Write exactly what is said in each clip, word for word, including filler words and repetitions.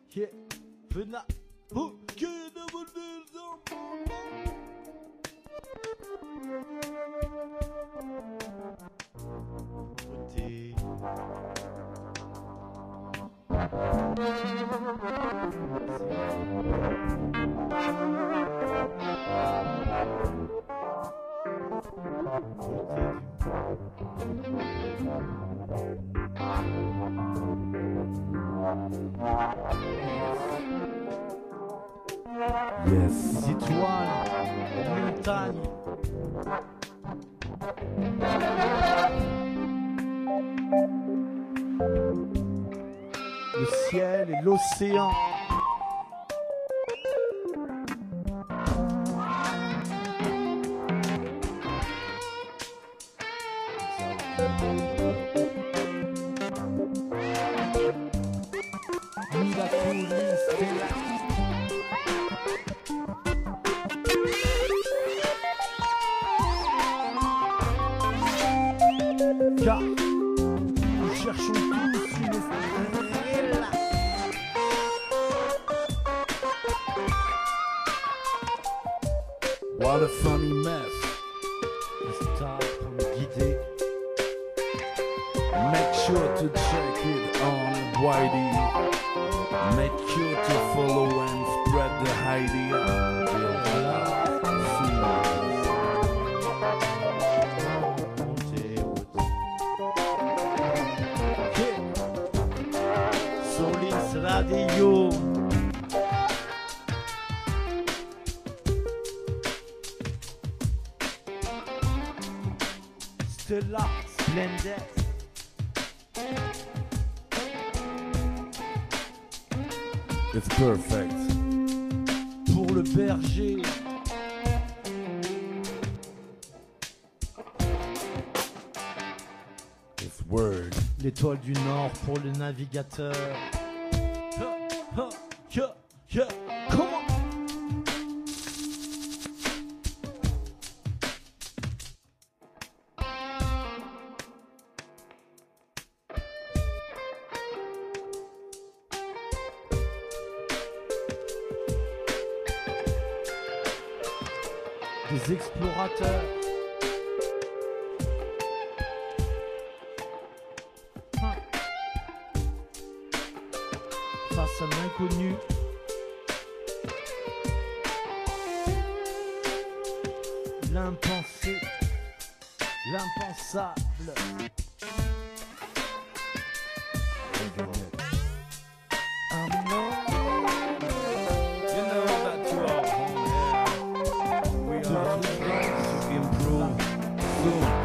Yeah, Fena, oh, que de vous Côté. Yes. Les étoiles, les montagnes. Le ciel et l'océan. Car nous cherchons tous une estrella. What a funny mess. Les stars pour nous guider. Make sure to check it on Whitey. Make sure to follow and spread the idea. Solis Radio. Stella Splendid. It's perfect. Pour le berger. It's word. L'étoile du Nord pour le navigateur. Ha, ha, ha, ha. Comment? Des explorateurs. Face à l'inconnu. L'impensé. L'impensable. Un nom. You know that you are home. We are trying to improve soon.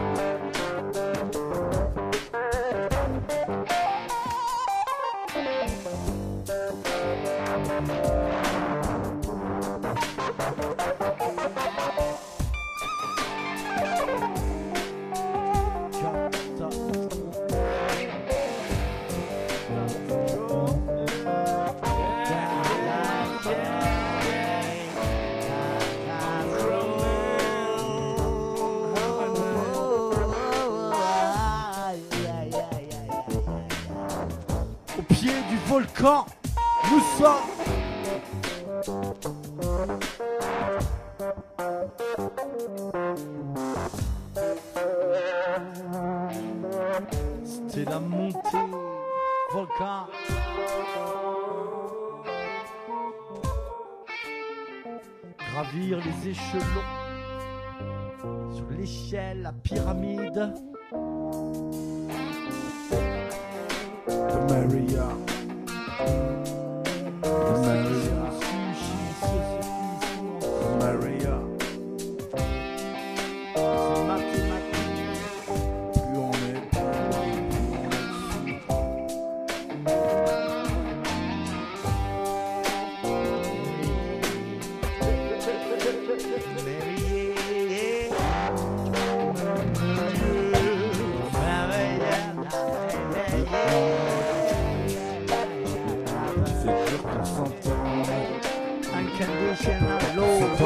Au pied du volcan, nous sommes. C'était la montée, volcan. Gravir les échelons sur l'échelle, la pyramide. The Maria. The Maria. The Maria. C'est mathématique. Plus on est, plus on est dessus. C'est dur qu'on s'entende. Unconditional love.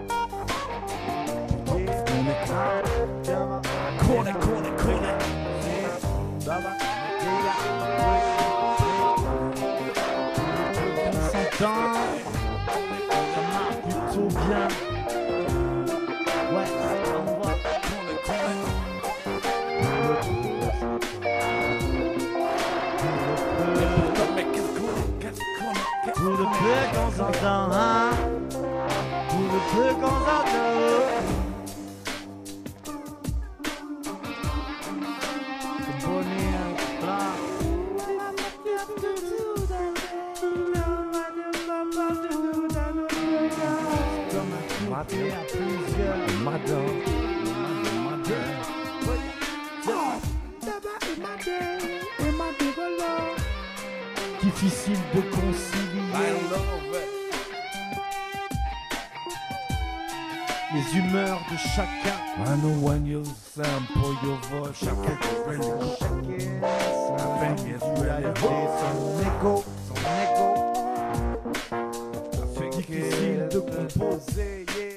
Corner, corner, corner. Baba, s'entend, hein? Tout le peu qu'on s'entend. Le bonheur, là. Comme un coupé à plusieurs. Madame. Difficile de concilier les humeurs de chacun. I know when you sample your voice, chacun est ready. Chacun est ready. Son égo, son égo. Difficile de composer. Yeah.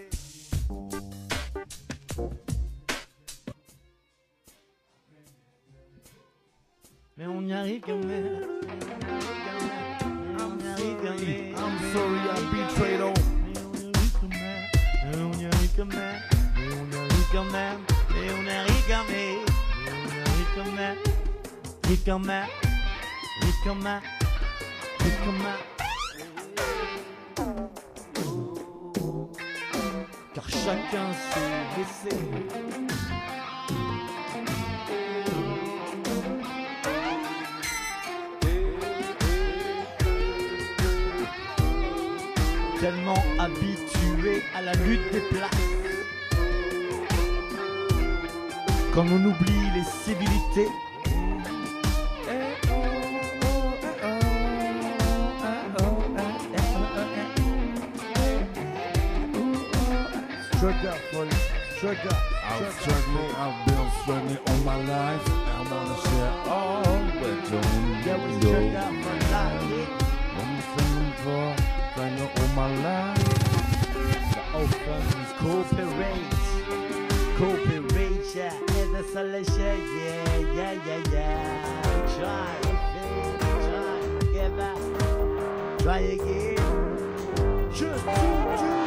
Mais on y arrive quand même. On y arrive quand même. I'm sorry I betrayed all. Mais on y arrive quand même. Mais on y arrive quand même. Mais on y arrive quand même. Mais on y arrive quand même. Et quand même. Et quand même. Et quand même. Car chacun s'est laissé. Tellement habitué à la lutte des places qu'on en oublie les civilités. Struggle, for struggle. I've struggled, I've been struggling all my life. I wanna share all with you. Yeah, we struggle for life. I'm struggling for, struggling all my life. The open is cooperate, cooperate, yeah, and the solution, yeah, yeah, yeah, yeah. Try, try, give up, try again. Just do, do.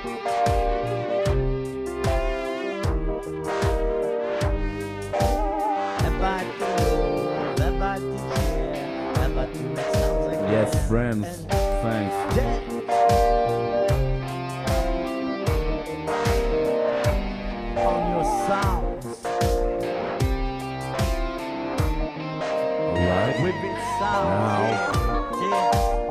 Yes, friends, thanks. On your sounds. Alright. With its sounds. Now,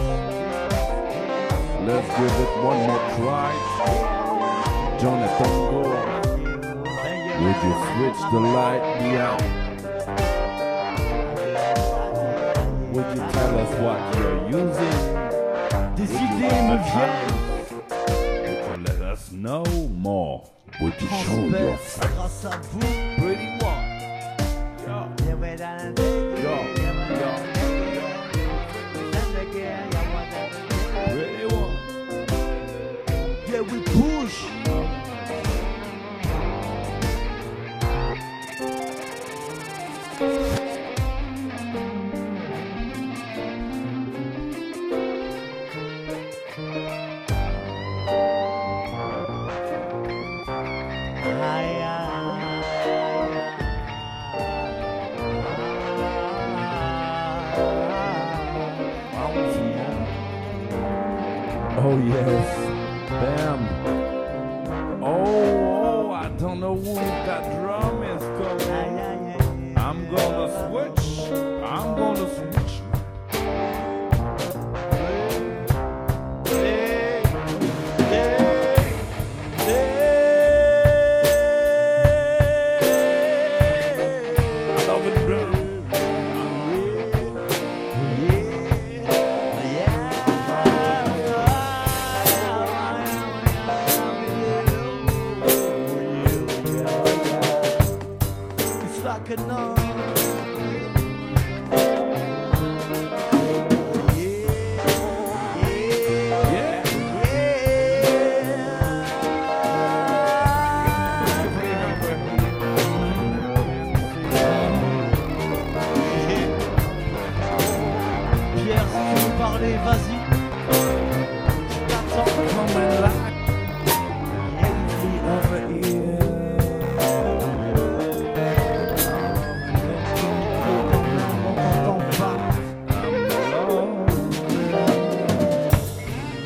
let's give it one more try. Jonathan Gore, would you switch the light me out? Would you tell us what you're using? Des idées me viennent. Would you let us know more? Would you show your Transperce face? grâce à vous. Pretty one. Yo. Yo. Yo. Pretty one. Yeah, we push. Oh yes, bam. Oh, oh, I don't know who that drum is coming. I'm gonna switch. I'm gonna switch. Hey, hey, hey. I love it, bro. Vas-y, je t'attends. Coming like heavy over here. On t'entend pas.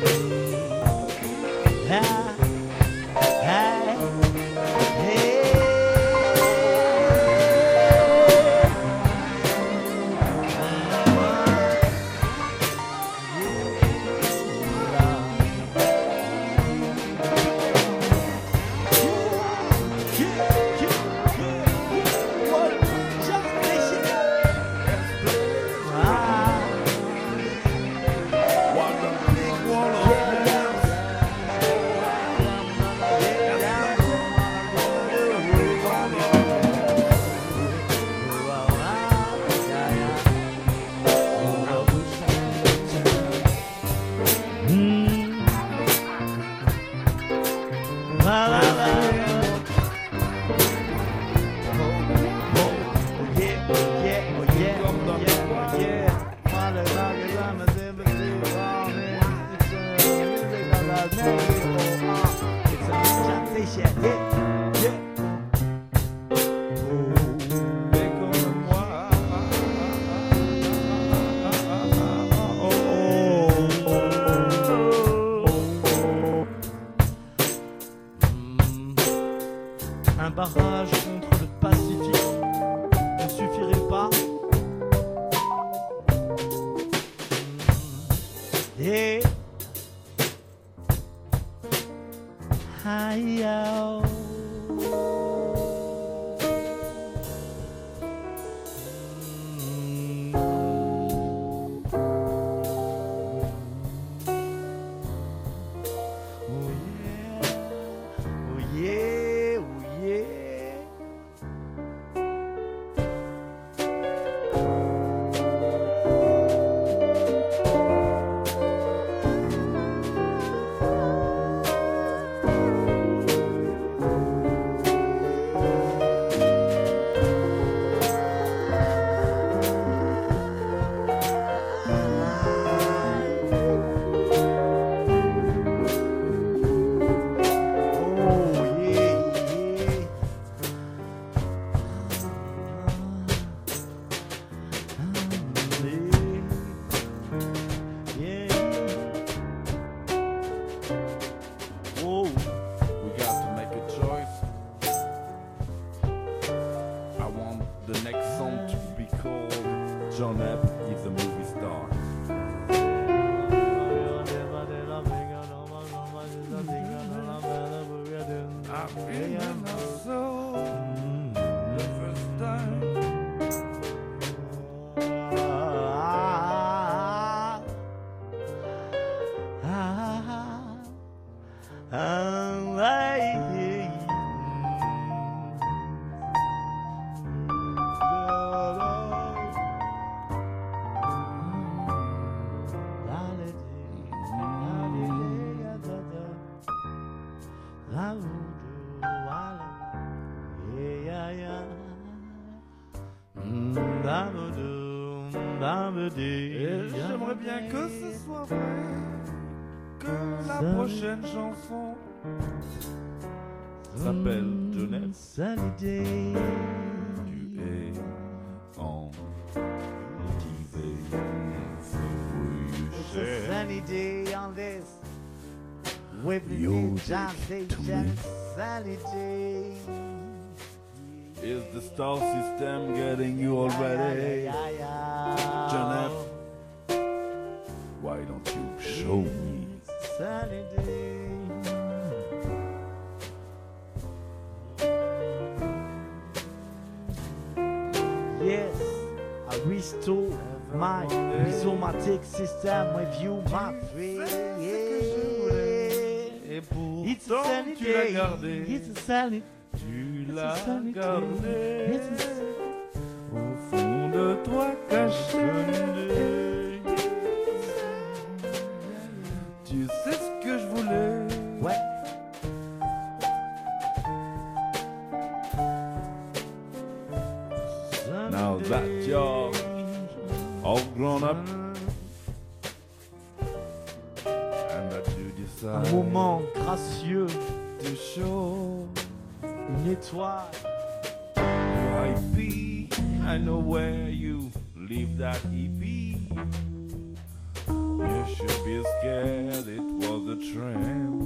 Hey. Hi-yo. John Epp is a movie star. I feel my soul the first time. Et j'aimerais bien que ce soit vrai, que la prochaine chanson s'appelle Jeunesse. Tu es en activé, so you share. Sunny day on this with the Your John day to Station. me. Sunny day. Is the star system getting you already? Yeah, yeah, yeah. John Epp, why don't you show me? Sunny day. Yes, I restore my rhizomatic system with you, my friend. Et It's a pourtant sunny tu l'as day. gardé, It's a sunny. tu It's a l'as sunny day. gardé It's a au fond de toi caché. Tu sais ce que je voulais. ouais. Now that you're all grown up and that you Un decide moment gracieux, to show une étoile. I P, I know where you leave that E P. You should be scared, it was a tramp.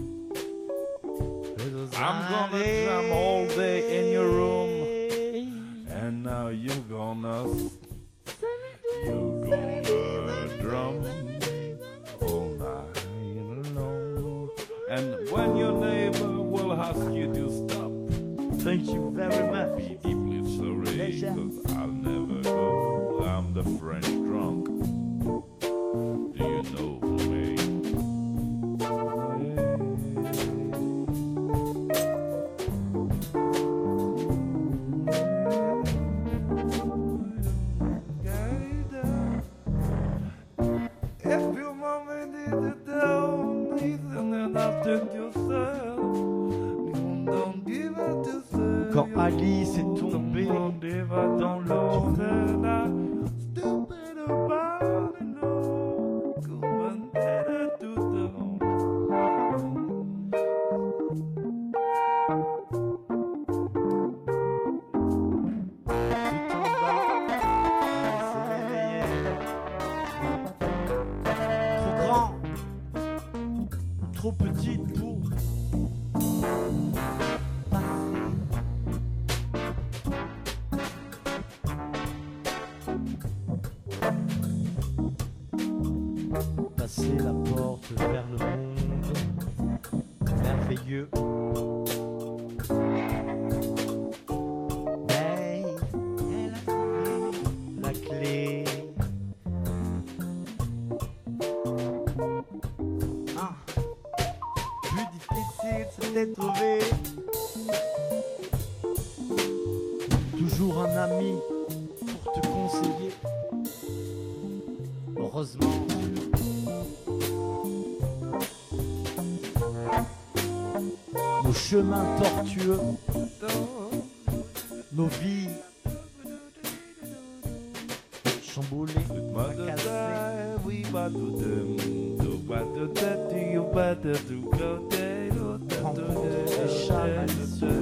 I'm gonna jam all day in your room, and now you're gonna, you're gonna drum all night long. And when your neighbor will ask you to stop, Thank you very much. be deeply sorry, Pleasure. 'cause I'll never go. I'm the French drunk. Do you know me? If your mommy needed down, and then I'll take yourself. Don't give it to yourself. Quand Alice est tombée dans l'eau, then I stupid about it, no. Couldn't get it to down. tout en bas, elle s'est réveillée. Trop grand, trop petite pour passer. passer la porte vers le monde merveilleux. Mais elle a trouvé la clé. Ah, plus difficile c'était de trouver toujours un ami pour te conseiller. Heureusement, nos chemins tortueux, nos vies chamboulées, rencontres des chats malicieux.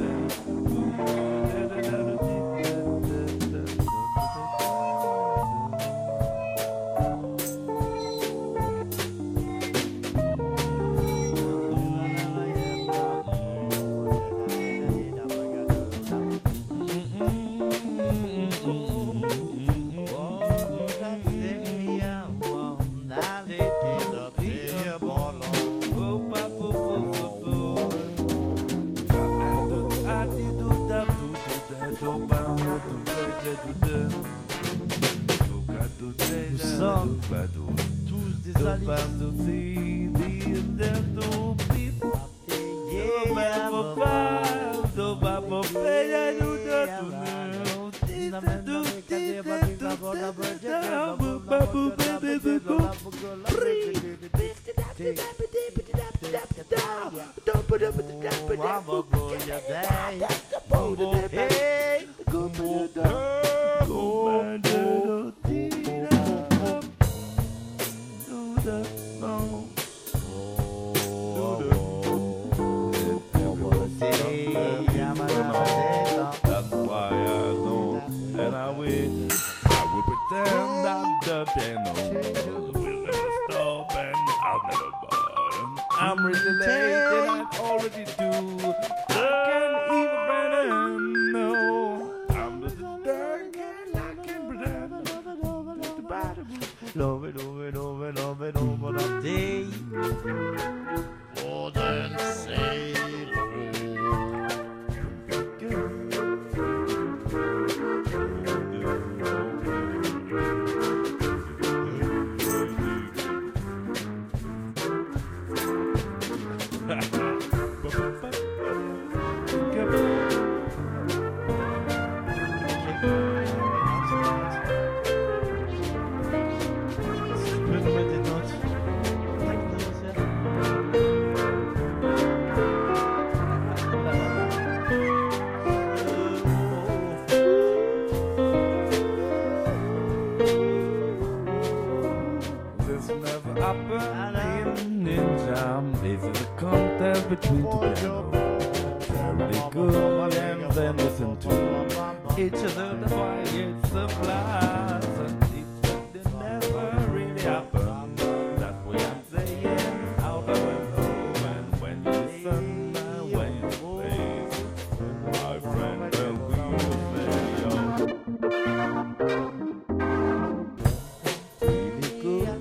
Nous sommes tous des alliés. I'm really late and I already do. I can't even pretend, no. I'm just dark and I can't pretend. Love it, love it, love it, love it, over the day. Oh, then say between two people. Very good and then listen to each other. That's why it's a blast. And it's something never really happened. That's what I'm saying. Out of my home and when you listen, when you play, my friend, well, we will say, really good.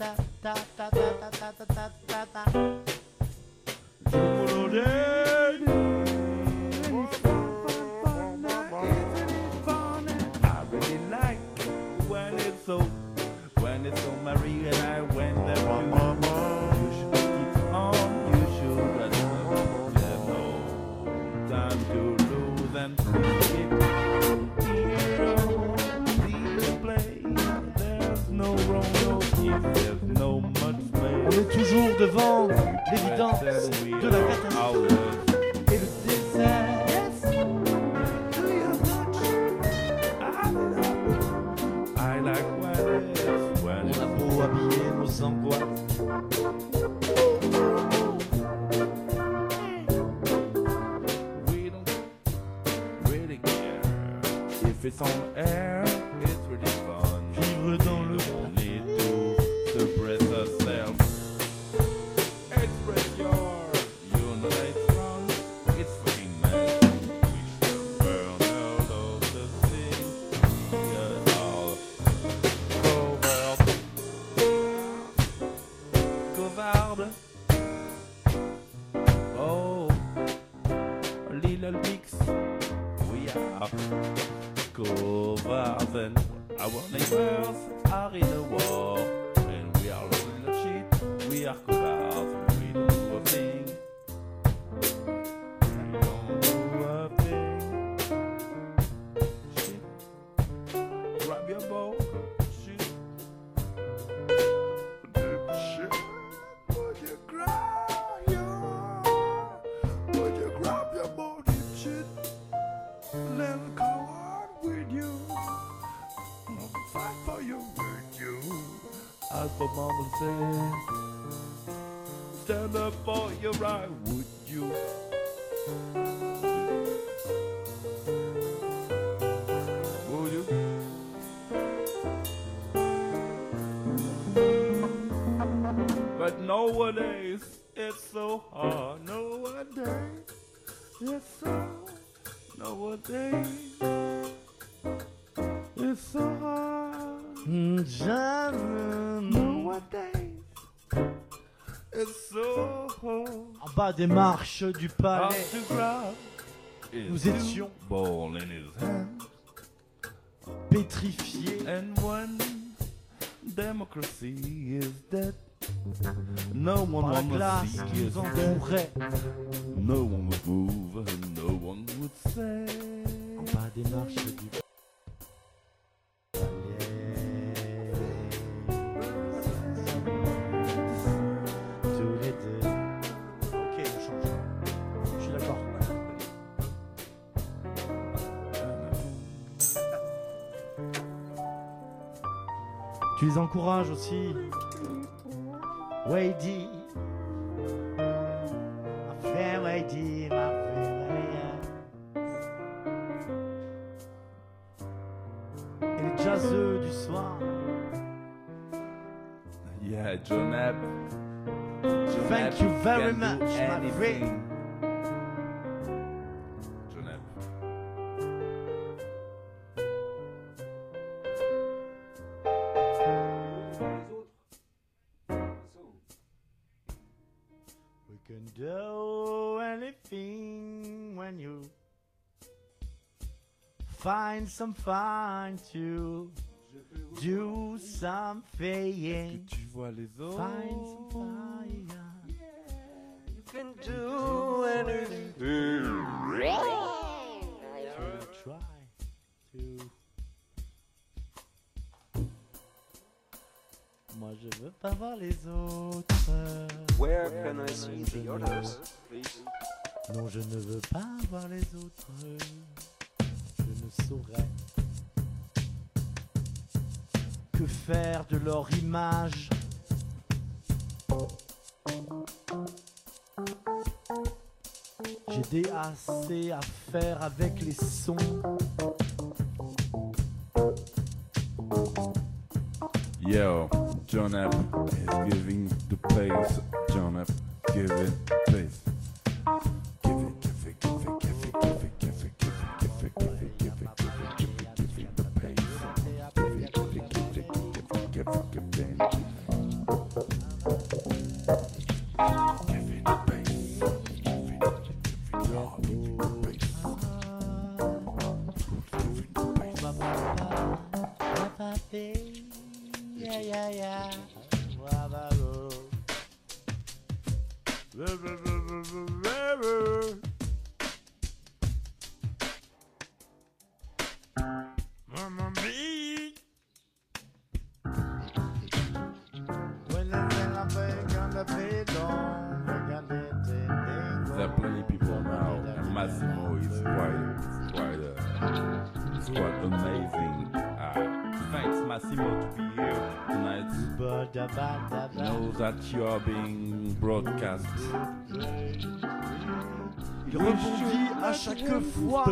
On est toujours devant l'évidence de la catastrophe et le désert. On a beau habiller nos angoisses, we don't really care if it's on air. It's really fun. Vivre dans le monde. Express yourself. Express your United Front. It's famous. We should burn all of the things. Yes, all over. are covered and our neighbors are in a war and we are losing the shit. We are covered and we don't do a thing. We don't do a thing. Shit. Grab your bow. Shit. Shit. Would you grab your Would you grab your bow, deep shit? Let it go on with you. I'll fight for you with you. As the mama said, stand up for your right, would you? Would you? But nowadays it's so hard. Nowadays it's so. Nowadays it's so hard. Just Nowadays it's so hard. en bas des marches du palais, Hard to grab is nous étions ball in his hand. pétrifiés. And when democracy is dead, no one Par la on the glace sea qui is nous dead. entourait. No one would move and no one would say. En bas des marches du palais. Tous les deux. Ok, on change. Je suis d'accord. Tu les encourages aussi. Wadey. Ma frère Wadey, ma frère Wadey. Et les jazzeux du soir. Yeah, Jonab. Thank you very much, my friend. Jonab. We can do anything when you find some fun to do something. Tu vois les autres. Find some fire. You can do anything. To try to. Moi je veux pas voir les autres. Where can I see the others, please? Non, je ne veux pas voir les autres. Je ne saurais que faire de leur image. J'ai des assez à faire avec les sons. Yo, Jonab is giving the pace. Jonab, give it pace. Give it, give it, give it, give it, give it, give it, give it, give it, give it, give it, give it, give it, give it the pace. Give it, give it, give it, give it, give it, give it. Give it the pace. Give it, give it hard, give it the pace. Give it the pace. Yeah, yeah, yeah. Bravo. Mamma mia. When I feel I'm big on the bidon, There are plenty of people now, and Massimo is quite, quite, uh, it's quite amazing. Uh, thanks Massimo to be here tonight. Know that you are being broadcast. Il rebondit à chaque fois.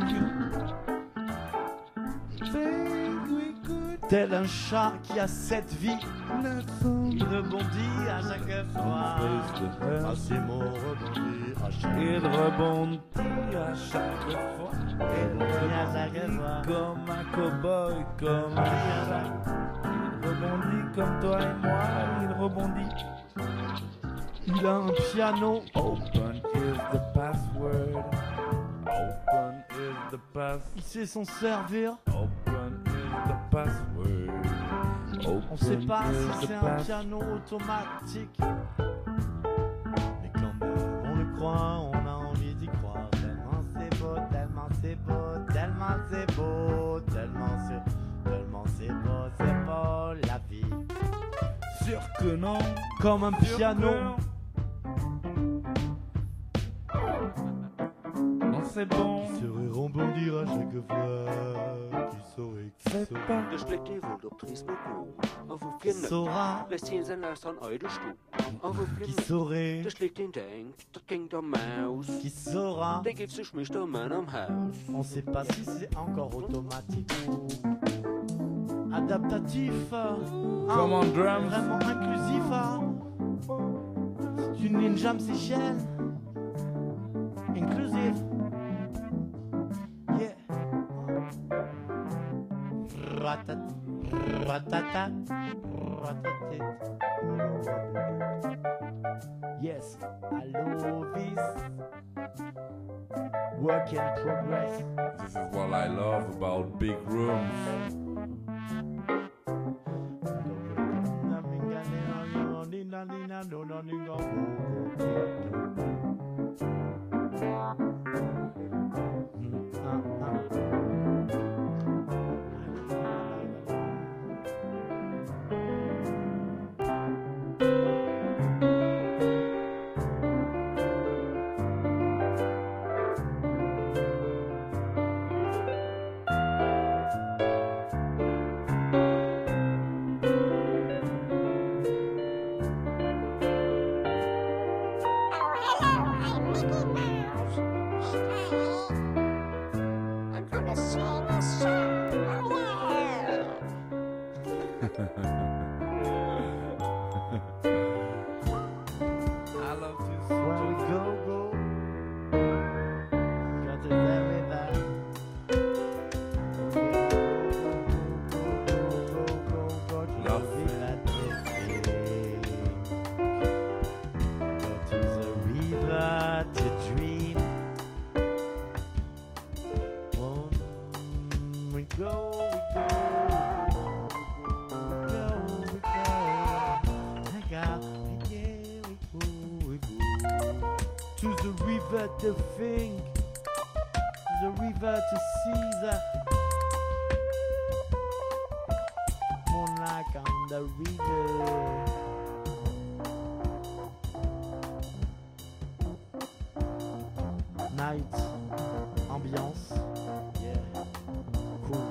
Tel un chat qui a sept vies. Il rebondit à chaque fois. Massimo rebondit à chaque fois. Il rebondit à chaque fois. Il rebondit à chaque fois. Comme un cow-boy, comme un chat. Il rebondit comme toi et moi, il rebondit. Il a un piano. Open is the password. Open is the the pass. Il sait s'en servir. Open is the password. Open On sait pas is si the c'est un pass- piano automatique. Mais quand même, on le croit, on a envie d'y croire. Tellement c'est beau, tellement c'est beau, tellement c'est beau, tellement c'est, tellement c'est beau, c'est beau la vie. Sûr que non. Comme un Sûr piano. que non, c'est bon. Qui saurait rebondir à chaque fois. Qui saurait, qui C'est saurait. pas. Det slik de vold op trisme gå, og hvor Qui fjenden saura, Hvis tjenesten er sånn øyde stå, og hvor qui fjenden saurait, Det slik din dag, der Kingdom Mouse. qui saura. Det gives sig smister man om house. On sait pas si c'est encore automatique ou adaptatif. hein. Come on, drums. Vraiment inclusif. hein. C'est une ninja Seychelles. Inclusive. Yeah. Ratat, ratata, ratatit. Yes, I love this. Work in progress. This is what I love about big rooms. I love this. Where we go, go. Got to stay with that. Love Go to the river to dream. Oh, we go, we go. We go, we go. I got, yeah, we go, we go. To the river to think. To the river to see that. Moonlight on the river. Night, ambiance, yeah, cool.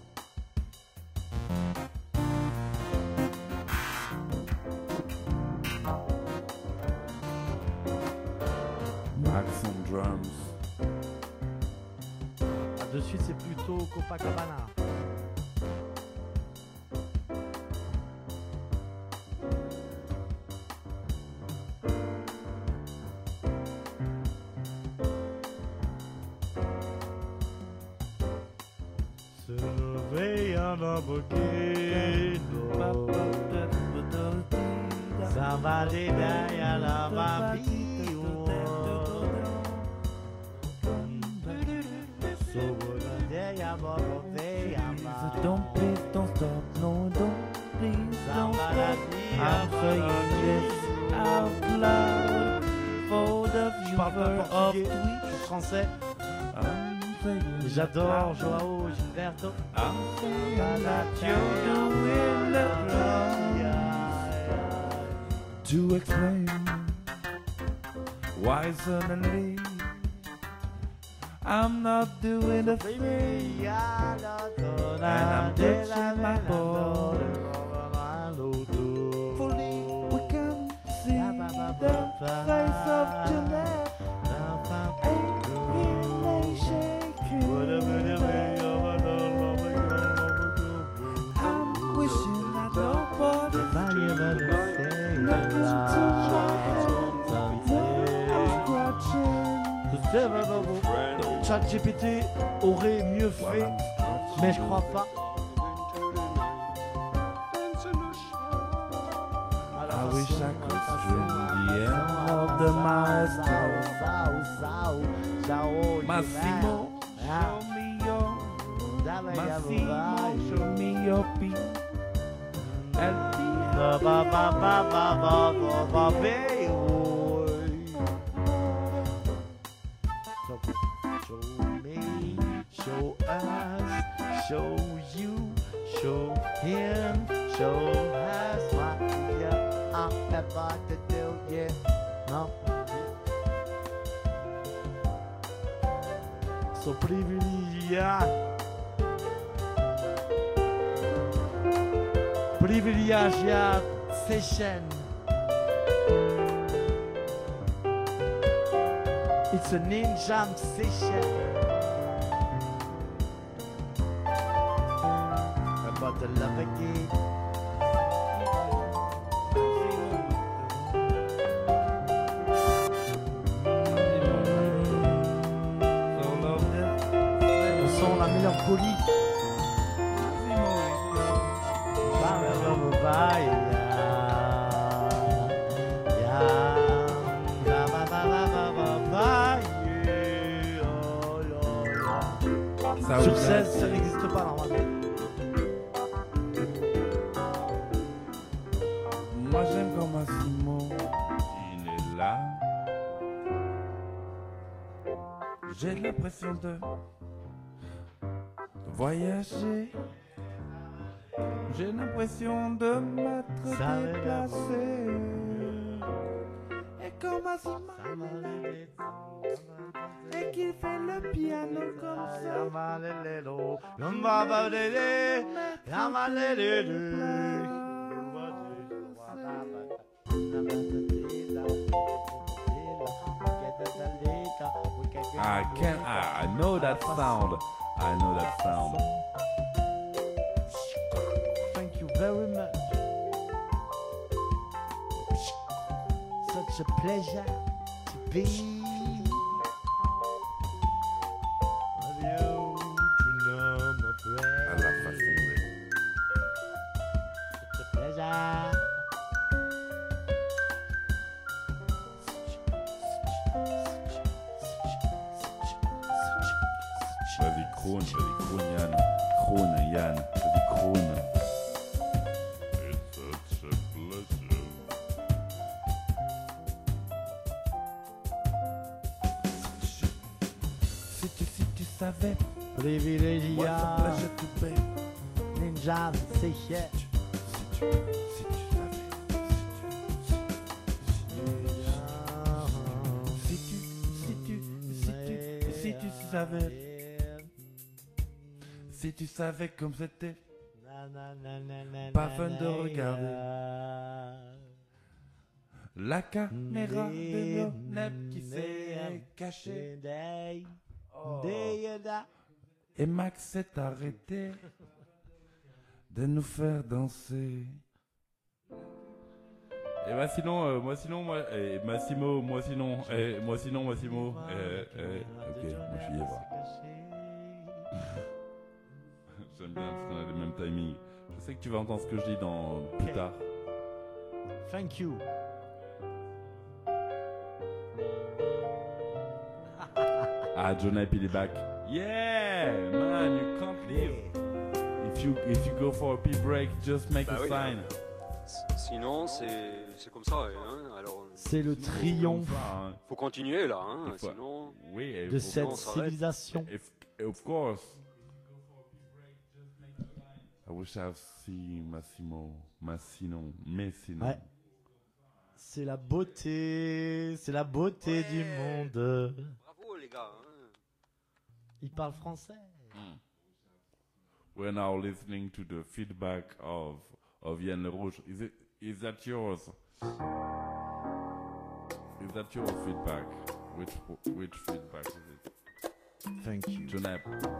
Max on drums. Ah, de suite, c'est plutôt Copacabana. Se réveille un volcano. Ça va les derrière la mafia. Don't please don't stop, no don't please don't stop. I'm saying this out loud for the Je parle pas viewer of portugais, Twitch. je suis français. I'm saying J'adore out Joao Gilberto. I'm saying that you're doing the drums to explain why suddenly I'm not doing the thing. And I'm ditching my boy. Fully we can see the face of Jeanette. Ain't really shaking. I'm wishing that nobody nothing to write. I'm scratching. ChatGPT aurait mieux fait, mais je crois pas. I wish I could stream the end of the milestone. Massimo, show me Massimo, show me your feet. El Ba ba ba ba ba ba ba ba baby. So show me, show us, show you, show him, show us what yeah, I'm about to do, yeah, no. So privilegiat, privilegiat session. It's a ninja session. About the love again. On sent la mélancolie. Sur seize, ça n'existe pas normalement. Moi j'aime quand Massimo, il est là. J'ai l'impression de voyager. J'ai l'impression de m'être Ça va déplacé. Et quand Massimo et qu'il fait le piano comme ça. I can I, I know that sound. I know that sound. Thank you very much. Such a pleasure to be with you to know my prayer. À la façon de. Such a pleasure. Vas-y, Krone, vas-y, Krone, Yann. Krone, Yann. Vas-y, Krone. It's such a pleasure. Si tu, si tu savais, what a Privilegiat pleasure to be. ninja session. Si tu, si tu savais, si tu, si tu, si tu, si tu savais. Si tu savais comme c'était, pas fun de regarder la caméra de Lionel qui s'est cachée. Oh. Et Max s'est arrêté de nous faire danser. Et bah sinon, euh, moi sinon, moi, et Massimo, moi sinon, et moi sinon, Massimo, euh, euh, ok, moi je suis libre. J'aime bien parce qu'on a le même timing. Je sais que tu vas entendre ce que je dis dans plus tard. Thank you. Ah, Jonah il est back. Yeah, man, you can't leave. If you if you go for a pee break, just make Bah a oui, sign. S- Sinon, c'est c'est comme ça. Hein. Alors, C'est le triomphe Enfin, faut continuer là. Hein. Il faut- Sinon, oui, et de of- cette on s'arrête. civilisation. if- of course. I wish I've seen Massimo, Massino, Messino. Ouais. C'est la beauté, c'est la beauté du monde. bravo les gars. Hein. Il parle français. We're now listening to the feedback of of Yann Le Rouge. Is it is that yours? Is that your feedback? Which which feedback is it? Thank you. Jonah.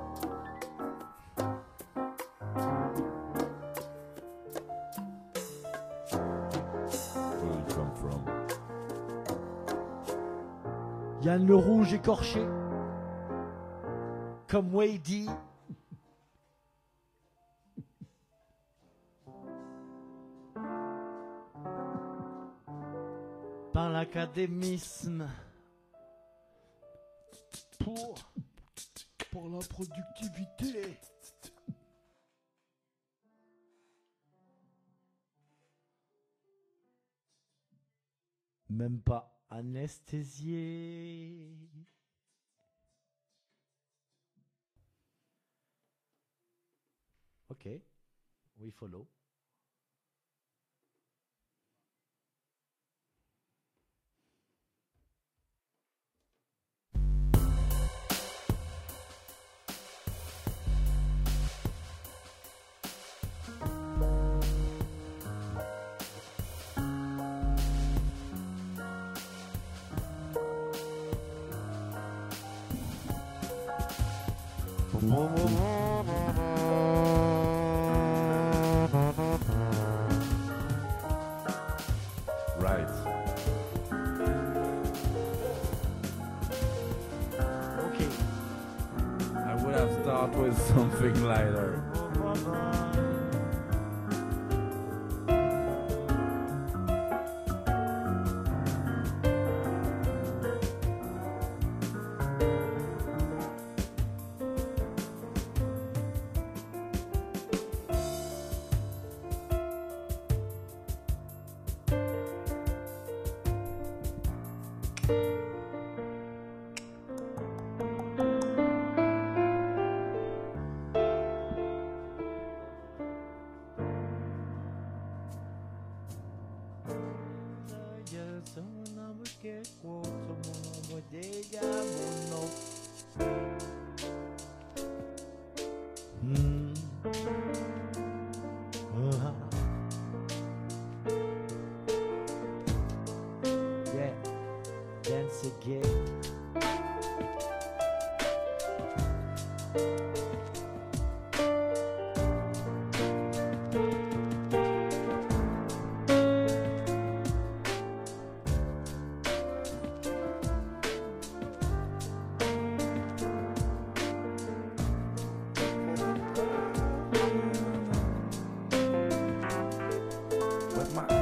Where you come from? Yann Le Rouge écorché. Comme Wadey. Par l'académisme. Pour, pour la productivité. Même pas anesthésié. Ok, we follow. Right. Okay. I would have started with something lighter. Hmm. Uh-huh. Yeah, dance again. With my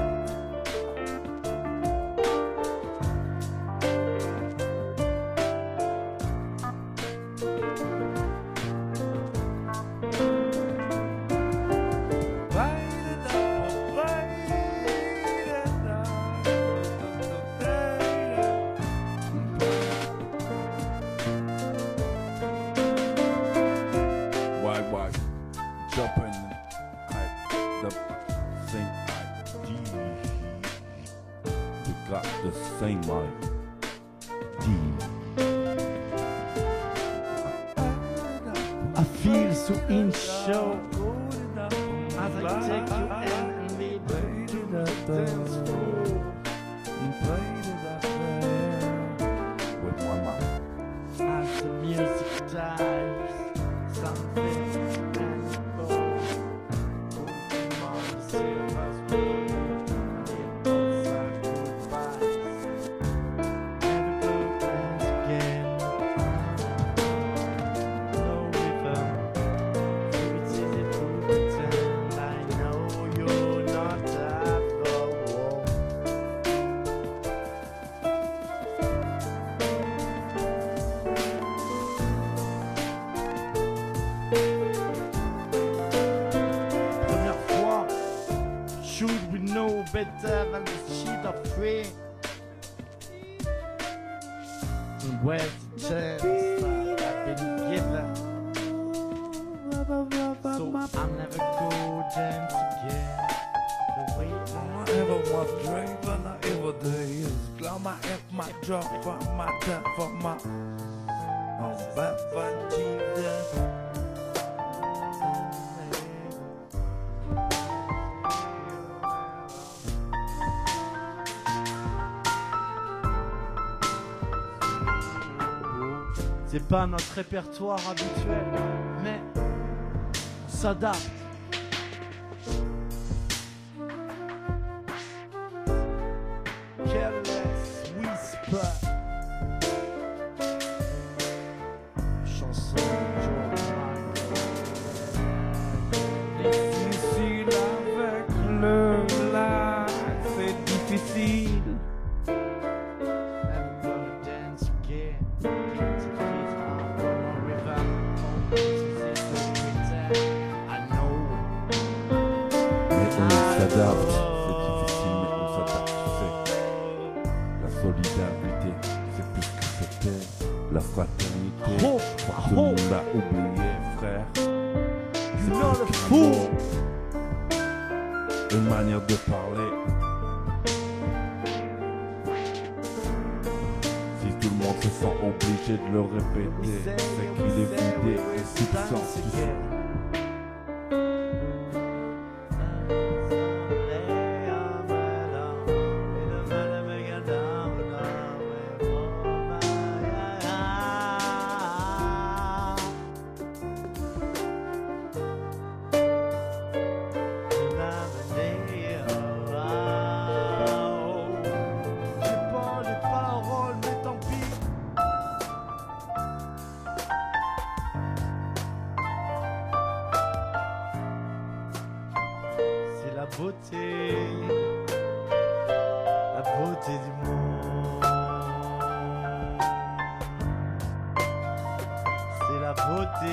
Why, why? Jumping at the same idea. We got the same idea. I feel so in show as I take you in and lead you to the dance floor. With my mind. As the music dies, something and goes. Open on the silver spoon, and it goes our goodbyes. Never go dance again. No rhythm, so it's easy to pretend. I know you're not at the wall. Première fois, should we know better than the sheet of free? And where's the chance I've been given? So I'll never go dance again. The way I I ever was driven, I ever days. Glad my F, my drop, my death, for my. Oh, back for Jesus. C'est pas notre répertoire habituel, mais on s'adapte. Careless Whisper. Chanson de Joe Difficile avec le lac, c'est difficile. Never gonna dance again. Can't defeat our gonna river. Oh, it's easy to pretend. I know. Mais on I s'adapte, know. c'est difficile, mais on s'adapte, tu sais. solidarité, c'est plus que c'était. La fraternité, Oh, quand tout le oh. monde a oublié, frère. You know the fool. Une manière de parler. Si tout le monde se sent obligé de le répéter, c'est qu'il est vidé de substance. La beauté, la beauté du monde, c'est la beauté,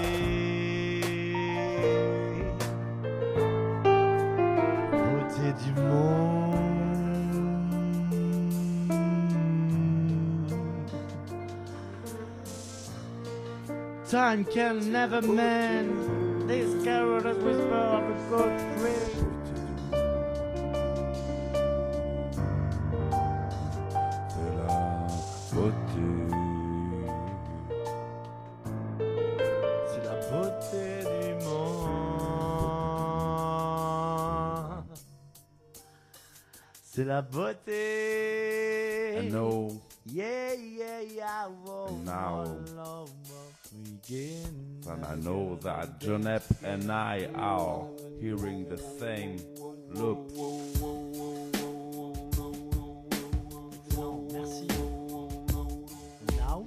beauté du monde. Time can never mend this careless whisper of a good friend. C'est la beauté du monde. C'est la beauté. And no, Yeah, yeah, yeah. Whoa, now, love, begin. and I know that Jonep and I are hearing the same loop. Non, merci. Now.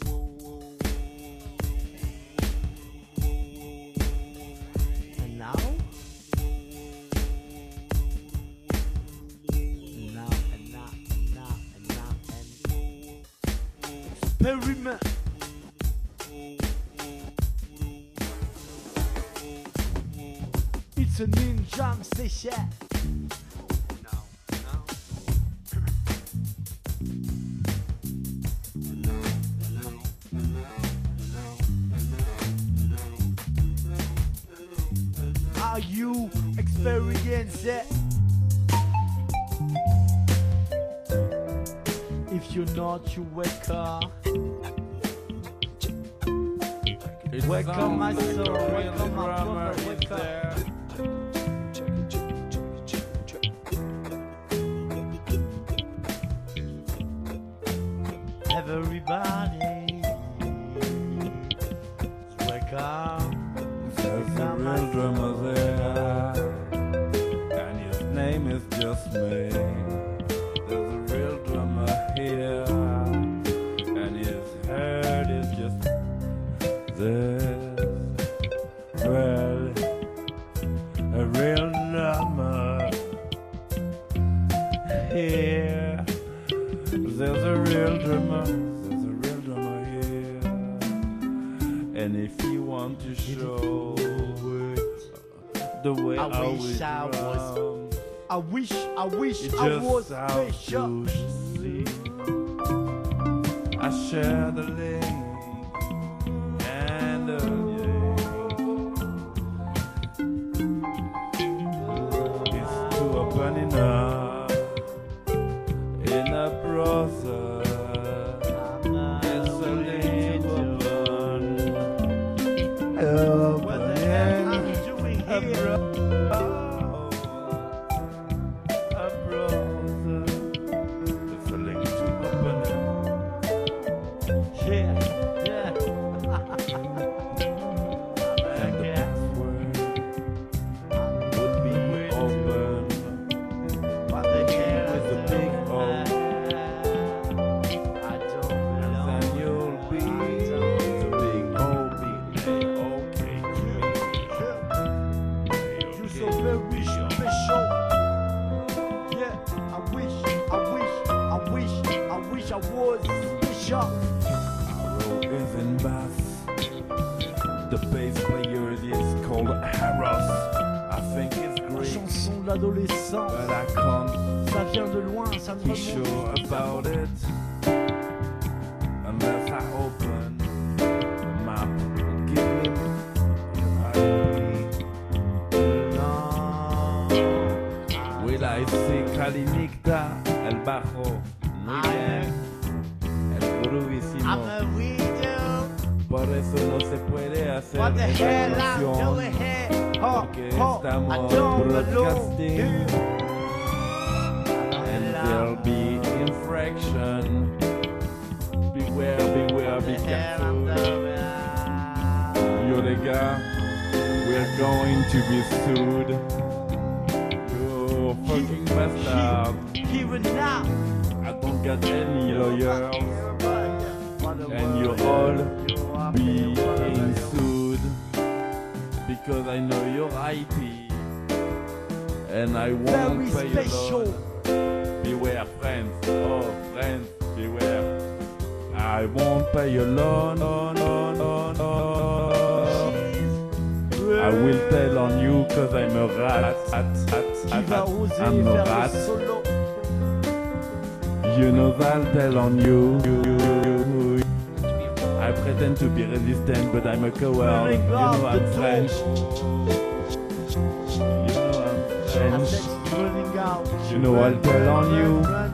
And now. And now, and now, and now, and now, and experiment. It's a ninja session. Are you experienced it? If you're not, you wake up. It Wake up, sounds my like soul, a wake real up, my drummer brother, is wake up. there. Everybody, wake up. There's a real drummer there, and his name is just me. There's a real drummer here, and his head is just this. Well, a real drummer here. There's a real drummer. There's a real drummer here, and if you want to show the way I I, wish would I was drum, I wish, I wish you I just was have special. to see. I share the link and the yeah. It's too open enough in a browser. It's a little open. What the hell I'm doing A here? bro- a browser. It's a link to open it. Yeah, yeah. And the password would be open. What the hell With is a big doing O. there? I don't belong. Then you'll be I don't the big O B A okay to me. You're so very special. Yeah, I wish, I wish, I wish, I wish I was special. Arrow is in bass. The bass player is called Harros. I think it's La great, chanson de l'adolescent. but I can't ça vient de loin, ça ne be remonte sure plus, ça about remonte. it. Unless I open the map, give me will I see Kalinicta, el bajo, muy bien, el groovísimo. I'm a widow. Por eso no se puede hacer What the esta hell I'm canción, doing here? Ho, porque ho, I estamos don't belong broadcasting. here. And there'll be infraction. Beware, beware, be careful. Yo les gars, we're going to be sued. You fucking bastard. Even now. I don't got any lawyers. And you all being sued. Because I know your I P. And I won't Very pay you special. loan. Beware, friends. Oh, friends, beware. I won't pay your loan. No, no, no, no. I will tell on you cause I'm a rat. rat, rat, Qui rat, va rat. oser I'm a faire rat. le solo? You know that I'll tell on you. I pretend to be resistant, but I'm a coward. You know I'm French. You know I'm French. You know I'll tell on you.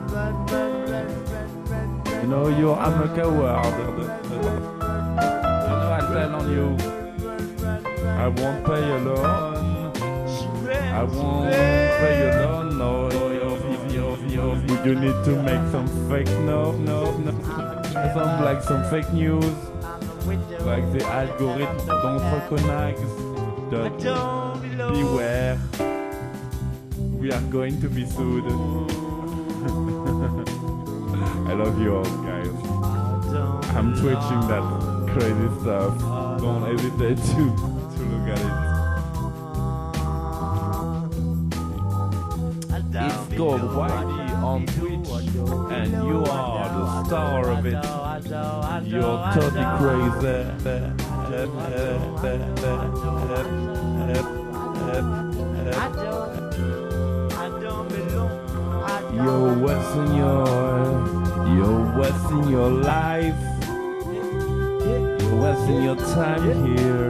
You know you I'm a coward. You know I'll tell on you. I won't pay your loan. I won't pay your loan. No, you need to make some fake no, no, no. Some like some fake news. Like the algorithm don't recognize. Don't beware. We are going to be sued. I love you all, guys. I'm twitching that crazy stuff. Don't hesitate to, to look at it. It's called Whitey on Twitch, and you are the star of it. You're totally crazy. You're wasting your, you're wasting your life. You're wasting your time here.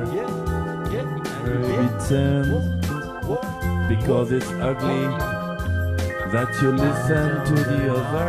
Return, because it's ugly that you listen to the other,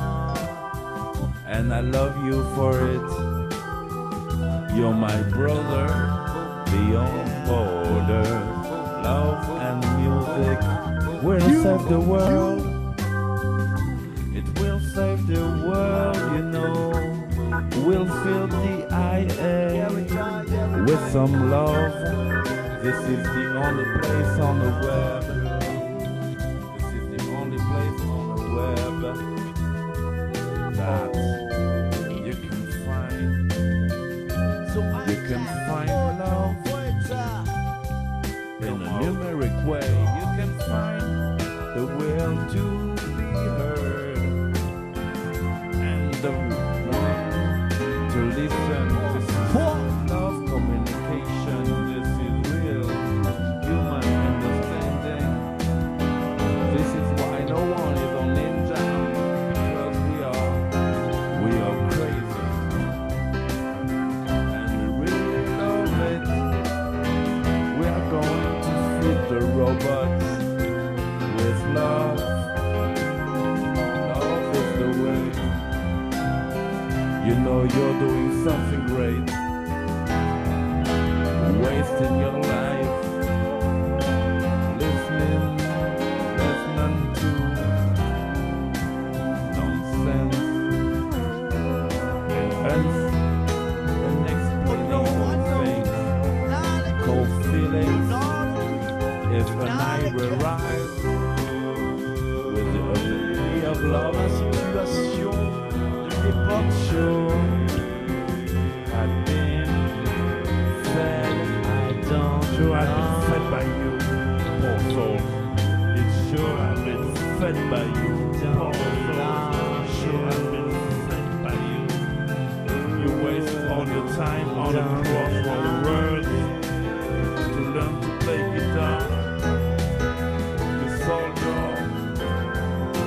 and I love you for it. You're my brother beyond borders. Love and music will save the world. It will save the world, you know. We'll fill the I A with some love. This is the only place on the web. This is the only place on the web that you can find. You can find love in a numeric way. You can find the will to be heard and the one to listen. This is love communication. This is real human understanding. This is why no one is on ninja, because we are we are crazy and we really love it. We are going to feed the robots with love. Love is the way. You know you're doing something great. Wasting your life, listening, listening to nonsense and uns and explaining things. Cold feelings is when I arrive with the ability of love. Sure, I've been fed. I don't sure I've been fed by you, poor soul. It's sure I've been fed by you, poor soul. Sure I've been fed by you. You waste all your time on a cross for the words to learn to play guitar. The soldier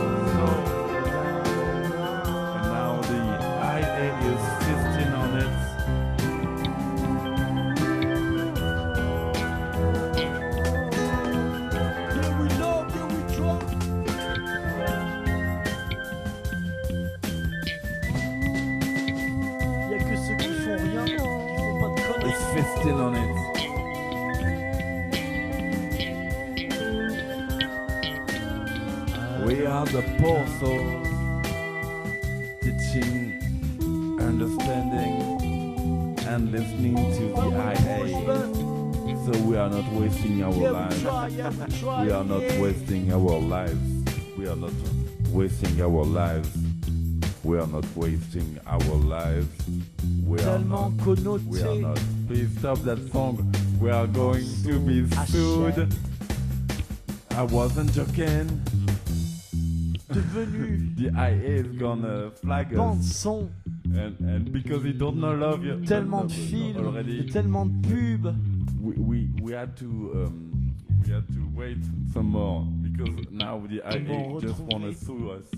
are the poor souls teaching, understanding, and listening to the I A. So we are not wasting our Yeah, we lives. try, yeah, we try, We are not yeah. wasting our lives. We are not wasting our lives. We are not wasting our lives. We are Tellement not. We are connoté. not. Please stop that song. We are going to be sued. I wasn't joking. Devenu The I A is gonna flag bande us. son, And, and because he don't know love you. tellement de no, no, films, already. et tellement de pubs. we, we we had to um, we had to wait some more because now the I A Comment just retrouver? wanna sue us.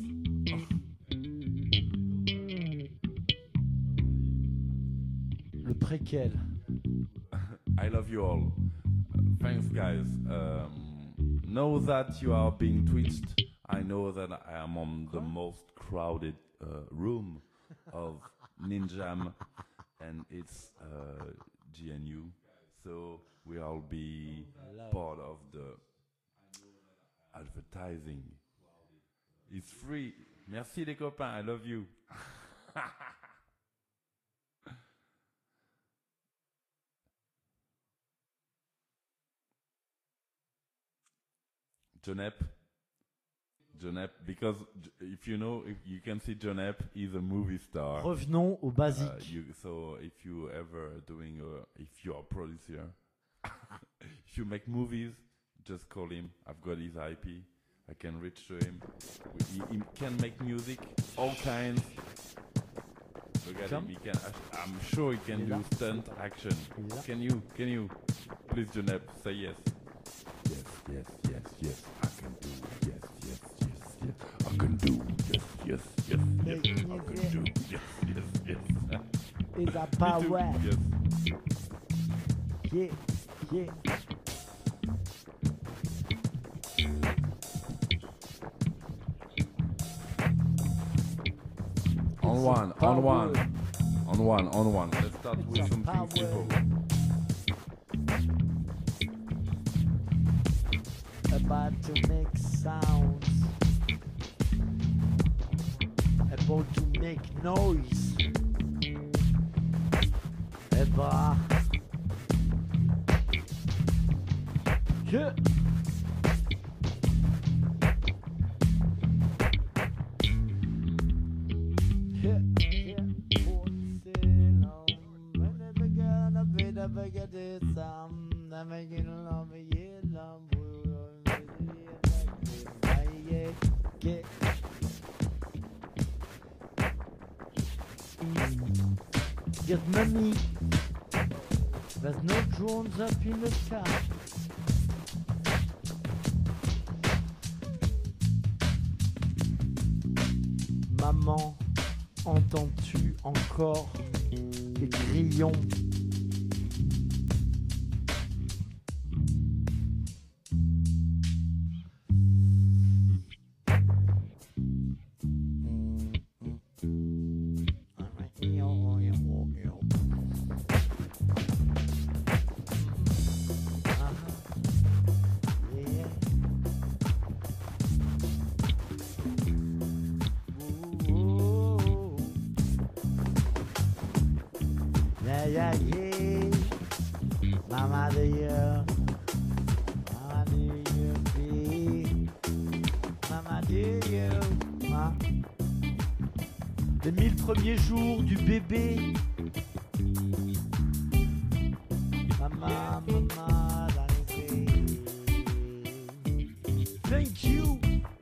Le préquel. I love you all. Thanks, guys. Um, know that you are being twitched. I know that I am on the most crowded uh, room of Ninjam, and it's uh, G N U. So we all be part of the advertising. It's free. Merci les copains. I love you. Jonep. Jonep, because J- if you know, if you can see Jonep, he's a movie star. Revenons au Uh, basique. you, so if you ever doing, a, if you are a producer, if you make movies, just call him. I've got his I P. I can reach to him. He, he can make music, all kinds. Look at Come. him. He can. I- I'm sure he can Il est do là. stunt action. Il est là. Can you? Can you? Please, Jonep, say yes. Yes, yes, yes, yes. I can do. Yes, yes, yes, yes. I can do. Yes, yes, yes, yes. Make I can music. do. Yes, yes, yes. Is a Me too. power. Yes. Yeah, yeah. On It's a one, power. on one, on one, on one. Let's start It's with a something power. simple. About to make sounds. About to make noise. About. Yeah. Yeah, yeah. For so long, whenever gonna be the bigger this time, I'm making a love you love yeah, get money. There's no drones up in the sky. Maman, entends-tu encore les grillons? Yeah, yeah, yeah. Mama, do you? Mama, do you be? Mama, do you? Ma. Les mille premiers jours du bébé. Mama, mama, darling. Thank you.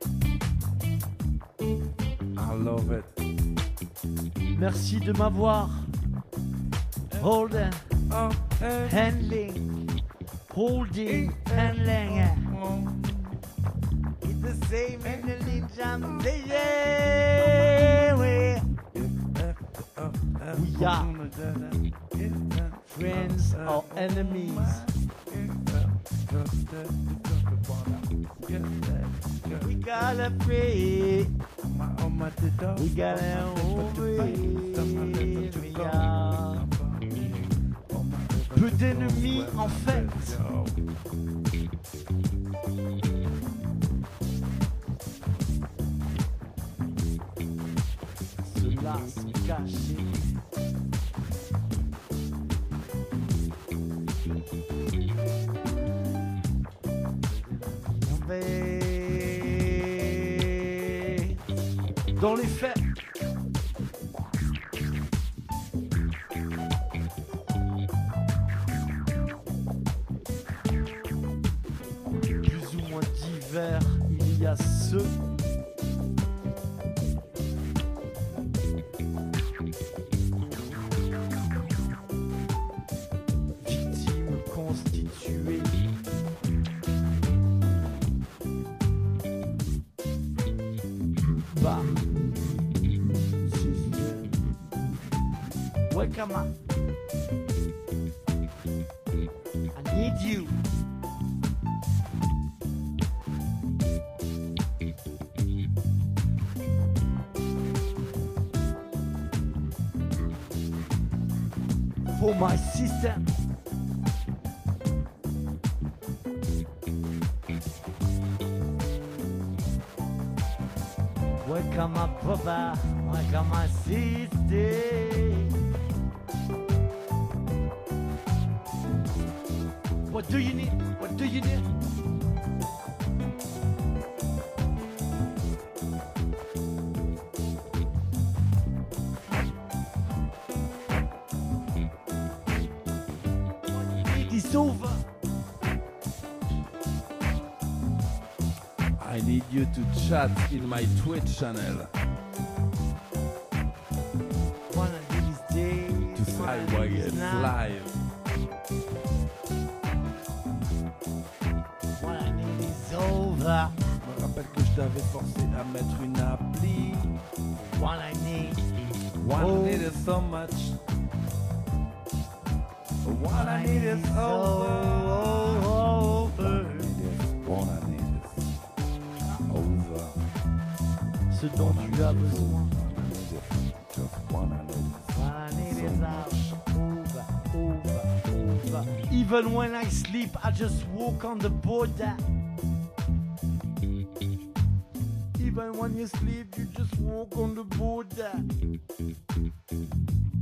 I love it. Merci de m'avoir. Holding, Oh, hey. handling, holding, handling. It's the same in the ninja. Yeah, we We are friends or enemies. We gotta pray. We gotta obey. We are peu d'ennemis en fait. places cachées. On va dans les faits. Plus ou moins divers, il y a ceux victimes constituées. Par système. Welcome up. I need you. For my system. Welcome my brother, welcome my sister. What do you need? What do you need? It's over. I need you to chat in my Twitch channel One of these days. to one of Skyway these is nights, live. What I need is over. Je me rappelle que je t'avais forcé à mettre une appli. What I need. What Oh. I need is so much. What I need is over. over. What I need is over. Ce dont tu as besoin. Just what I need is What I need is out. Over, over, over. Even when I sleep, I just walk on the border. Even when you sleep, you just walk on the border.